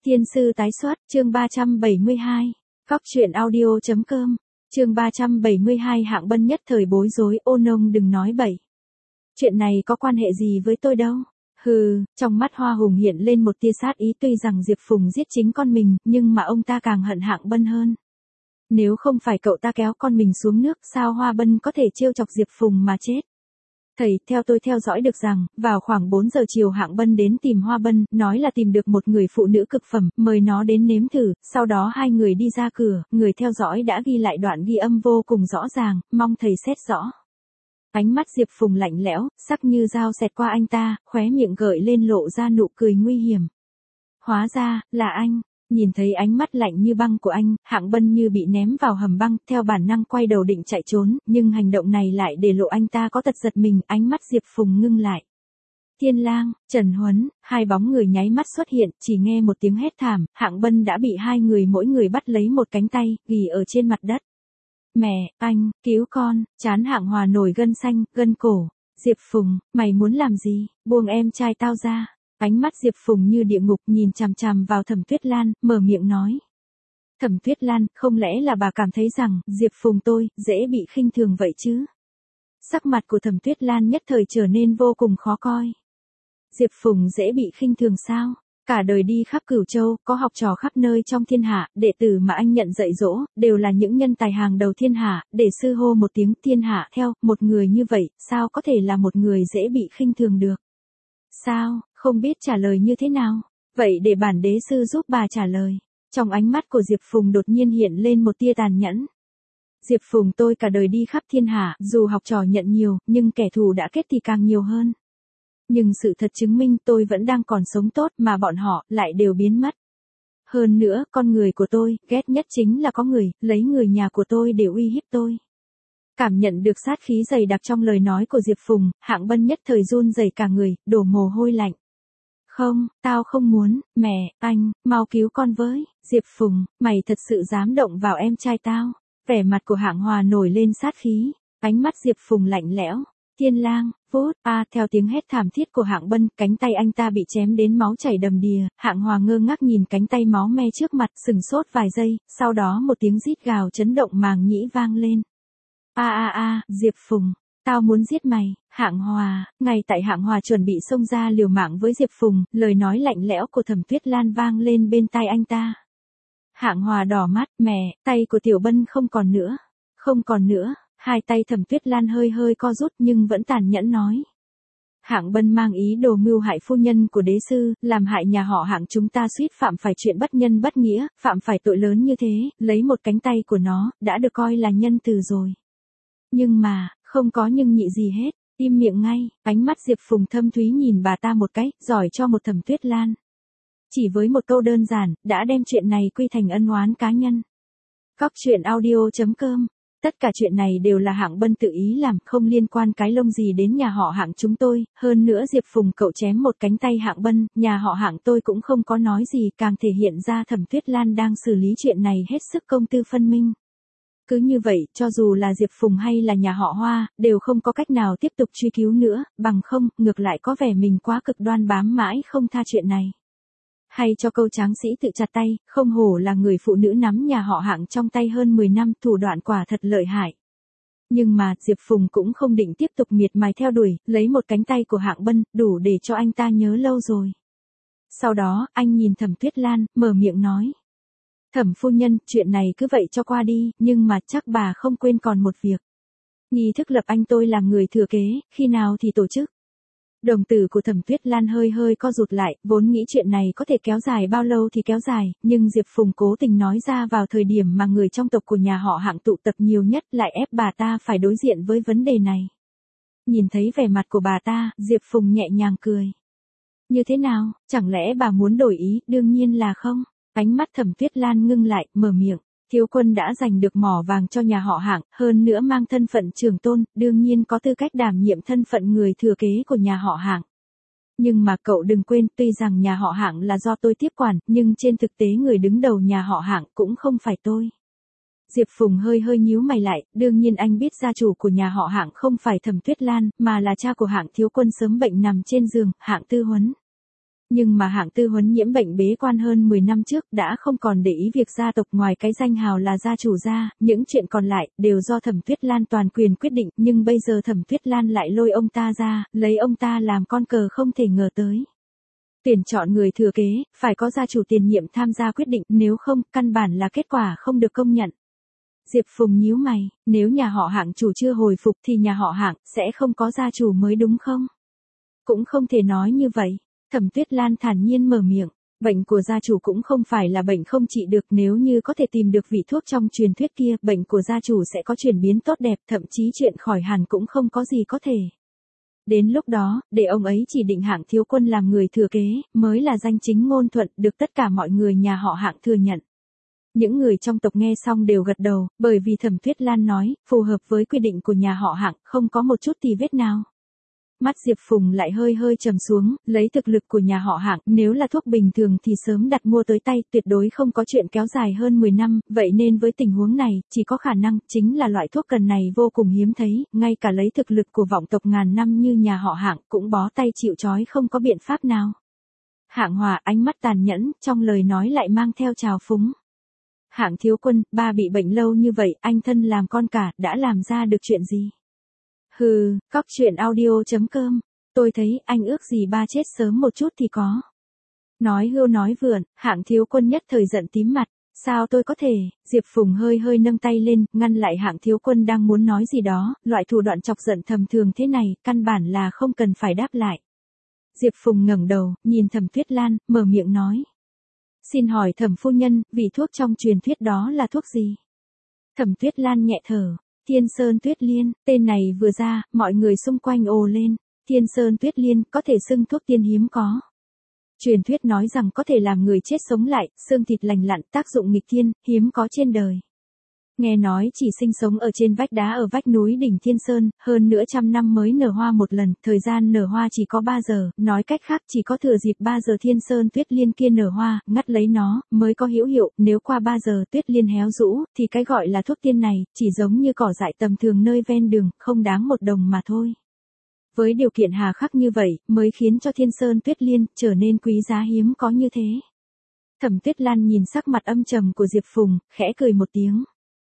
Thiên sư tái xuất, chương 372. Góc truyện audio.com. Chương 372 Hạng Bân nhất thời bối rối, ô nông đừng nói bậy. Chuyện này có quan hệ gì với tôi đâu. Hừ, trong mắt Hoa Hùng hiện lên một tia sát ý, tuy rằng Diệp Phùng giết chính con mình, nhưng mà ông ta càng hận Hạng Bân hơn. Nếu không phải cậu ta kéo con mình xuống nước, sao Hoa Bân có thể trêu chọc Diệp Phùng mà chết? Thầy, theo tôi theo dõi được rằng, vào khoảng 4 giờ chiều Hạng Bân đến tìm Hoa Bân, nói là tìm được một người phụ nữ cực phẩm, mời nó đến nếm thử, sau đó hai người đi ra cửa, người theo dõi đã ghi lại đoạn ghi âm vô cùng rõ ràng, mong thầy xét rõ. Ánh mắt Diệp Phùng lạnh lẽo, sắc như dao xẹt qua anh ta, khóe miệng gợi lên lộ ra nụ cười nguy hiểm. Hóa ra, là anh. Nhìn thấy ánh mắt lạnh như băng của anh, Hạng Bân như bị ném vào hầm băng, theo bản năng quay đầu định chạy trốn, nhưng hành động này lại để lộ anh ta có tật giật mình, ánh mắt Diệp Phùng ngưng lại. Thiên Lang, Trần Huấn, hai bóng người nháy mắt xuất hiện, chỉ nghe một tiếng hét thảm, Hạng Bân đã bị hai người mỗi người bắt lấy một cánh tay, ghì ở trên mặt đất. Mẹ, anh, cứu con, trán Hạng Hòa nổi gân xanh, gân cổ. Diệp Phùng, mày muốn làm gì, buông em trai tao ra. Ánh mắt Diệp Phùng như địa ngục nhìn chằm chằm vào Thẩm Tuyết Lan, mở miệng nói. Thẩm Tuyết Lan, không lẽ là bà cảm thấy rằng, Diệp Phùng tôi, dễ bị khinh thường vậy chứ? Sắc mặt của Thẩm Tuyết Lan nhất thời trở nên vô cùng khó coi. Diệp Phùng dễ bị khinh thường sao? Cả đời đi khắp Cửu Châu, có học trò khắp nơi trong thiên hạ, đệ tử mà anh nhận dạy dỗ, đều là những nhân tài hàng đầu thiên hạ, để sư hô một tiếng thiên hạ theo, một người như vậy, sao có thể là một người dễ bị khinh thường được? Sao, không biết trả lời như thế nào? Vậy để bản đế sư giúp bà trả lời. Trong ánh mắt của Diệp Phùng đột nhiên hiện lên một tia tàn nhẫn. Diệp Phùng tôi cả đời đi khắp thiên hạ, dù học trò nhận nhiều, nhưng kẻ thù đã kết thì càng nhiều hơn. Nhưng sự thật chứng minh tôi vẫn đang còn sống tốt mà bọn họ lại đều biến mất. Hơn nữa, con người của tôi, ghét nhất chính là có người, lấy người nhà của tôi để uy hiếp tôi. Cảm nhận được sát khí dày đặc trong lời nói của Diệp Phùng, Hạng Bân nhất thời run rẩy cả người, đổ mồ hôi lạnh. Không, tao không muốn, mẹ, anh, mau cứu con với. Diệp Phùng, mày thật sự dám động vào em trai tao. Vẻ mặt của Hạng Hòa nổi lên sát khí, ánh mắt Diệp Phùng lạnh lẽo. Thiên Lang, vút, theo tiếng hét thảm thiết của Hạng Bân, cánh tay anh ta bị chém đến máu chảy đầm đìa, Hạng Hòa ngơ ngác nhìn cánh tay máu me trước mặt, sừng sốt vài giây, sau đó một tiếng rít gào chấn động màng nhĩ vang lên. Diệp Phùng, tao muốn giết mày. Hạng Hòa, ngay tại Hạng Hòa chuẩn bị xông ra liều mạng với Diệp Phùng, lời nói lạnh lẽo của Thẩm Tuyết Lan vang lên bên tai anh ta. Hạng Hòa đỏ mắt, mẹ, tay của Tiểu Bân không còn nữa. Không còn nữa, hai tay Thẩm Tuyết Lan hơi hơi co rút nhưng vẫn tàn nhẫn nói. Hạng Bân mang ý đồ mưu hại phu nhân của đế sư, làm hại nhà họ Hạng chúng ta suýt phạm phải chuyện bất nhân bất nghĩa, phạm phải tội lớn như thế, lấy một cánh tay của nó, đã được coi là nhân từ rồi. Nhưng mà, không có nhưng nhị gì hết, im miệng ngay, ánh mắt Diệp Phùng thâm thúy nhìn bà ta một cái, giỏi cho một Thẩm Tuyết Lan. Chỉ với một câu đơn giản, đã đem chuyện này quy thành ân oán cá nhân. Góc truyện audio.com. Tất cả chuyện này đều là Hạng Bân tự ý làm, không liên quan cái lông gì đến nhà họ Hạng chúng tôi, hơn nữa Diệp Phùng cậu chém một cánh tay Hạng Bân, nhà họ Hạng tôi cũng không có nói gì, càng thể hiện ra Thẩm Tuyết Lan đang xử lý chuyện này hết sức công tư phân minh. Cứ như vậy, cho dù là Diệp Phùng hay là nhà họ Hoa, đều không có cách nào tiếp tục truy cứu nữa, bằng không, ngược lại có vẻ mình quá cực đoan bám mãi không tha chuyện này. Hay cho câu tráng sĩ tự chặt tay, không hổ là người phụ nữ nắm nhà họ Hạng trong tay hơn 10 năm, thủ đoạn quả thật lợi hại. Nhưng mà, Diệp Phùng cũng không định tiếp tục miệt mài theo đuổi, lấy một cánh tay của Hạng Bân, đủ để cho anh ta nhớ lâu rồi. Sau đó, anh nhìn Thẩm Tuyết Lan, mở miệng nói. Thẩm phu nhân, chuyện này cứ vậy cho qua đi, nhưng mà chắc bà không quên còn một việc. Nghi thức lập anh tôi làm người thừa kế, khi nào thì tổ chức? Đồng tử của Thẩm Tuyết Lan hơi hơi co rụt lại, vốn nghĩ chuyện này có thể kéo dài bao lâu thì kéo dài, nhưng Diệp Phùng cố tình nói ra vào thời điểm mà người trong tộc của nhà họ Hạng tụ tập nhiều nhất, lại ép bà ta phải đối diện với vấn đề này. Nhìn thấy vẻ mặt của bà ta, Diệp Phùng nhẹ nhàng cười. Như thế nào, chẳng lẽ bà muốn đổi ý? Đương nhiên là không. Ánh mắt Thẩm Tuyết Lan ngưng lại, mở miệng. Thiếu quân đã giành được mỏ vàng cho nhà họ Hạng, hơn nữa mang thân phận trưởng tôn, đương nhiên có tư cách đảm nhiệm thân phận người thừa kế của nhà họ Hạng. Nhưng mà cậu đừng quên, tuy rằng nhà họ Hạng là do tôi tiếp quản, nhưng trên thực tế người đứng đầu nhà họ Hạng cũng không phải tôi. Diệp Phùng hơi hơi nhíu mày lại, đương nhiên anh biết gia chủ của nhà họ Hạng không phải Thẩm Tuyết Lan, mà là cha của Hạng thiếu quân sớm bệnh nằm trên giường, Hạng Tư Huấn. Nhưng mà Hạng Tư Huấn nhiễm bệnh bế quan hơn 10 năm trước đã không còn để ý việc gia tộc ngoài cái danh hào là gia chủ gia, những chuyện còn lại đều do Thẩm Tuyết Lan toàn quyền quyết định, nhưng bây giờ Thẩm Tuyết Lan lại lôi ông ta ra, lấy ông ta làm con cờ không thể ngờ tới. Tuyển chọn người thừa kế, phải có gia chủ tiền nhiệm tham gia quyết định, nếu không, căn bản là kết quả không được công nhận. Diệp Phùng nhíu mày, nếu nhà họ Hạng chủ chưa hồi phục thì nhà họ Hạng sẽ không có gia chủ mới đúng không? Cũng không thể nói như vậy. Thẩm Tuyết Lan thản nhiên mở miệng, bệnh của gia chủ cũng không phải là bệnh không trị được, nếu như có thể tìm được vị thuốc trong truyền thuyết kia, bệnh của gia chủ sẽ có chuyển biến tốt đẹp, thậm chí chuyện khỏi hẳn cũng không có gì có thể. Đến lúc đó, để ông ấy chỉ định Hạng Thiếu Quân làm người thừa kế, mới là danh chính ngôn thuận, được tất cả mọi người nhà họ Hạng thừa nhận. Những người trong tộc nghe xong đều gật đầu, bởi vì Thẩm Tuyết Lan nói, phù hợp với quy định của nhà họ Hạng, không có một chút tì vết nào. Mắt Diệp Phùng lại hơi hơi trầm xuống, lấy thực lực của nhà họ Hạng, nếu là thuốc bình thường thì sớm đặt mua tới tay, tuyệt đối không có chuyện kéo dài hơn 10 năm, vậy nên với tình huống này, chỉ có khả năng, chính là loại thuốc cần này vô cùng hiếm thấy, ngay cả lấy thực lực của vọng tộc ngàn năm như nhà họ Hạng, cũng bó tay chịu trói không có biện pháp nào. Hạng Hòa ánh mắt tàn nhẫn, trong lời nói lại mang theo trào phúng. Hạng Thiếu Quân, ba bị bệnh lâu như vậy, anh thân làm con cả, đã làm ra được chuyện gì? Hừ, cóc truyện audio.com, tôi thấy anh ước gì ba chết sớm một chút thì có. Nói hưu nói vượn, Hạng Thiếu Quân nhất thời giận tím mặt, sao tôi có thể, Diệp Phùng hơi hơi nâng tay lên, ngăn lại Hạng Thiếu Quân đang muốn nói gì đó, loại thủ đoạn chọc giận thầm thường thế này, căn bản là không cần phải đáp lại. Diệp Phùng ngẩng đầu, nhìn Thẩm Tuyết Lan, mở miệng nói. Xin hỏi Thẩm phu nhân, vị thuốc trong truyền thuyết đó là thuốc gì? Thẩm Tuyết Lan nhẹ thở. Thiên Sơn Tuyết Liên, tên này vừa ra, mọi người xung quanh ồ lên. Thiên Sơn Tuyết Liên, có thể xưng thuốc tiên hiếm có. Truyền thuyết nói rằng có thể làm người chết sống lại, xương thịt lành lặn, tác dụng nghịch thiên, hiếm có trên đời. Nghe nói chỉ sinh sống ở trên vách đá ở vách núi đỉnh Thiên Sơn, hơn nữa trăm năm mới nở hoa một lần, thời gian nở hoa chỉ có 3 giờ, nói cách khác chỉ có thừa dịp 3 giờ Thiên Sơn Tuyết Liên kia nở hoa, ngắt lấy nó, mới có hữu hiệu, nếu qua 3 giờ Tuyết Liên héo rũ, thì cái gọi là thuốc tiên này, chỉ giống như cỏ dại tầm thường nơi ven đường, không đáng một đồng mà thôi. Với điều kiện hà khắc như vậy, mới khiến cho Thiên Sơn Tuyết Liên trở nên quý giá hiếm có như thế. Thẩm Tuyết Lan nhìn sắc mặt âm trầm của Diệp Phùng, khẽ cười một tiếng.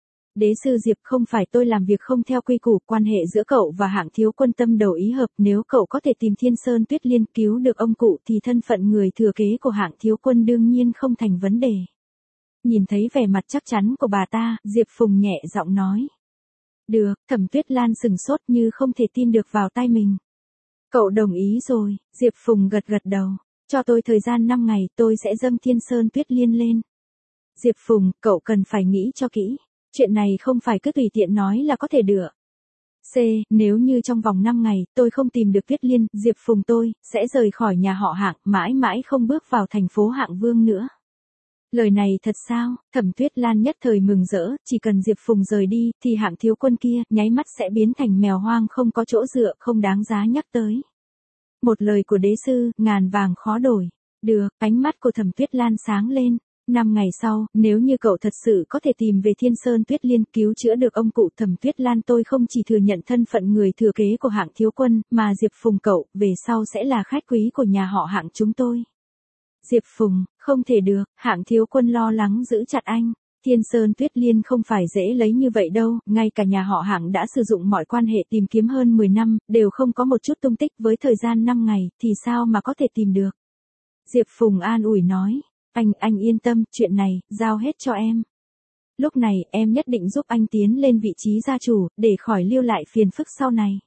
Đế sư Diệp, không phải tôi làm việc không theo quy củ, quan hệ giữa cậu và Hạng Thiếu Quân tâm đầu ý hợp, nếu cậu có thể tìm Thiên Sơn Tuyết Liên cứu được ông cụ thì thân phận người thừa kế của Hạng Thiếu Quân đương nhiên không thành vấn đề. Nhìn thấy vẻ mặt chắc chắn của bà ta, Diệp Phùng nhẹ giọng nói. Được, Thẩm Tuyết Lan sừng sốt như không thể tin được vào tai mình. Cậu đồng ý rồi, Diệp Phùng gật gật đầu. Cho tôi thời gian 5 ngày, tôi sẽ dâng Thiên Sơn Tuyết Liên lên. Diệp Phùng, cậu cần phải nghĩ cho kỹ. Chuyện này không phải cứ tùy tiện nói là có thể được. C. Nếu như trong vòng 5 ngày, tôi không tìm được Tuyết Liên, Diệp Phùng tôi, sẽ rời khỏi nhà họ Hạng, mãi mãi không bước vào thành phố Hạng Vương nữa. Lời này thật sao? Thẩm Tuyết Lan nhất thời mừng rỡ, chỉ cần Diệp Phùng rời đi, thì Hạng Thiếu Quân kia, nháy mắt sẽ biến thành mèo hoang không có chỗ dựa, không đáng giá nhắc tới. Một lời của đế sư, ngàn vàng khó đổi. Được, ánh mắt của Thẩm Tuyết Lan sáng lên. 5 ngày sau, nếu như cậu thật sự có thể tìm về Thiên Sơn Tuyết Liên cứu chữa được ông cụ Thẩm Tuyết Lan, tôi không chỉ thừa nhận thân phận người thừa kế của Hạng Thiếu Quân, mà Diệp Phùng cậu, về sau sẽ là khách quý của nhà họ Hạng chúng tôi. Diệp Phùng, không thể được, Hạng Thiếu Quân lo lắng giữ chặt anh. Thiên Sơn Tuyết Liên không phải dễ lấy như vậy đâu, ngay cả nhà họ Hạng đã sử dụng mọi quan hệ tìm kiếm hơn 10 năm, đều không có một chút tung tích, với thời gian 5 ngày, thì sao mà có thể tìm được. Diệp Phùng an ủi nói. Anh yên tâm, chuyện này, giao hết cho em. Lúc này, em nhất định giúp anh tiến lên vị trí gia chủ, để khỏi lưu lại phiền phức sau này.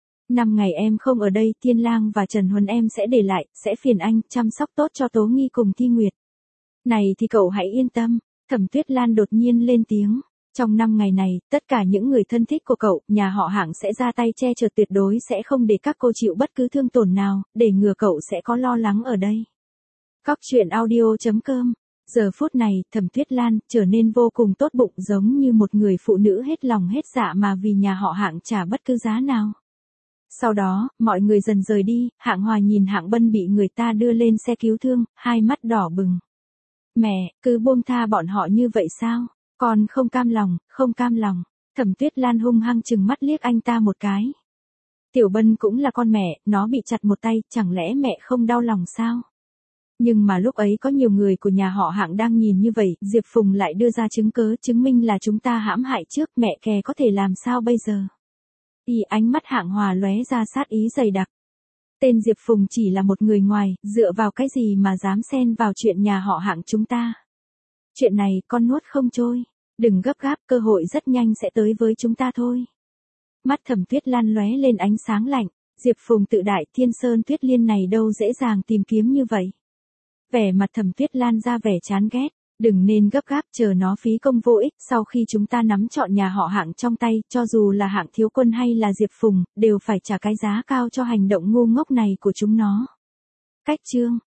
5 ngày em không ở đây, Thiên Lang và Trần Huân em sẽ để lại, sẽ phiền anh, chăm sóc tốt cho Tố Nghi cùng Thi Nguyệt. Này thì cậu hãy yên tâm, Thẩm Tuyết Lan đột nhiên lên tiếng. Trong 5 ngày này, tất cả những người thân thích của cậu, nhà họ Hạng sẽ ra tay che chở, tuyệt đối sẽ không để các cô chịu bất cứ thương tổn nào, để ngừa cậu sẽ có lo lắng ở đây. Cóc truyện audio.com. Giờ phút này, Thẩm Tuyết Lan trở nên vô cùng tốt bụng, giống như một người phụ nữ hết lòng hết dạ mà vì nhà họ Hạng trả bất cứ giá nào. Sau đó, mọi người dần rời đi, Hạng Hòa nhìn Hạng Bân bị người ta đưa lên xe cứu thương, hai mắt đỏ bừng. Mẹ, cứ buông tha bọn họ như vậy sao? Con không cam lòng, không cam lòng. Thẩm Tuyết Lan hung hăng trừng mắt liếc anh ta một cái. Tiểu Bân cũng là con mẹ, nó bị chặt một tay, chẳng lẽ mẹ không đau lòng sao? Nhưng mà lúc ấy có nhiều người của nhà họ Hạng đang nhìn như vậy, Diệp Phùng lại đưa ra chứng cớ chứng minh là chúng ta hãm hại trước, mẹ kè có thể làm sao bây giờ? Ánh mắt Hạng Hòa lóe ra sát ý dày đặc. Tên Diệp Phùng chỉ là một người ngoài, dựa vào cái gì mà dám xen vào chuyện nhà họ Hạng chúng ta? Chuyện này con nuốt không trôi, đừng gấp gáp, cơ hội rất nhanh sẽ tới với chúng ta thôi. Mắt Thẩm Tuyết Lan lóe lên ánh sáng lạnh, Diệp Phùng tự đại, Thiên Sơn Tuyết Liên này đâu dễ dàng tìm kiếm như vậy. Vẻ mặt Thẩm Tuyết Lan ra vẻ chán ghét, đừng nên gấp gáp, chờ nó phí công vô ích, sau khi chúng ta nắm trọn nhà họ Hạng trong tay, cho dù là Hạng thiếu quân hay là Diệp Phùng, đều phải trả cái giá cao cho hành động ngu ngốc này của chúng nó. Cách chương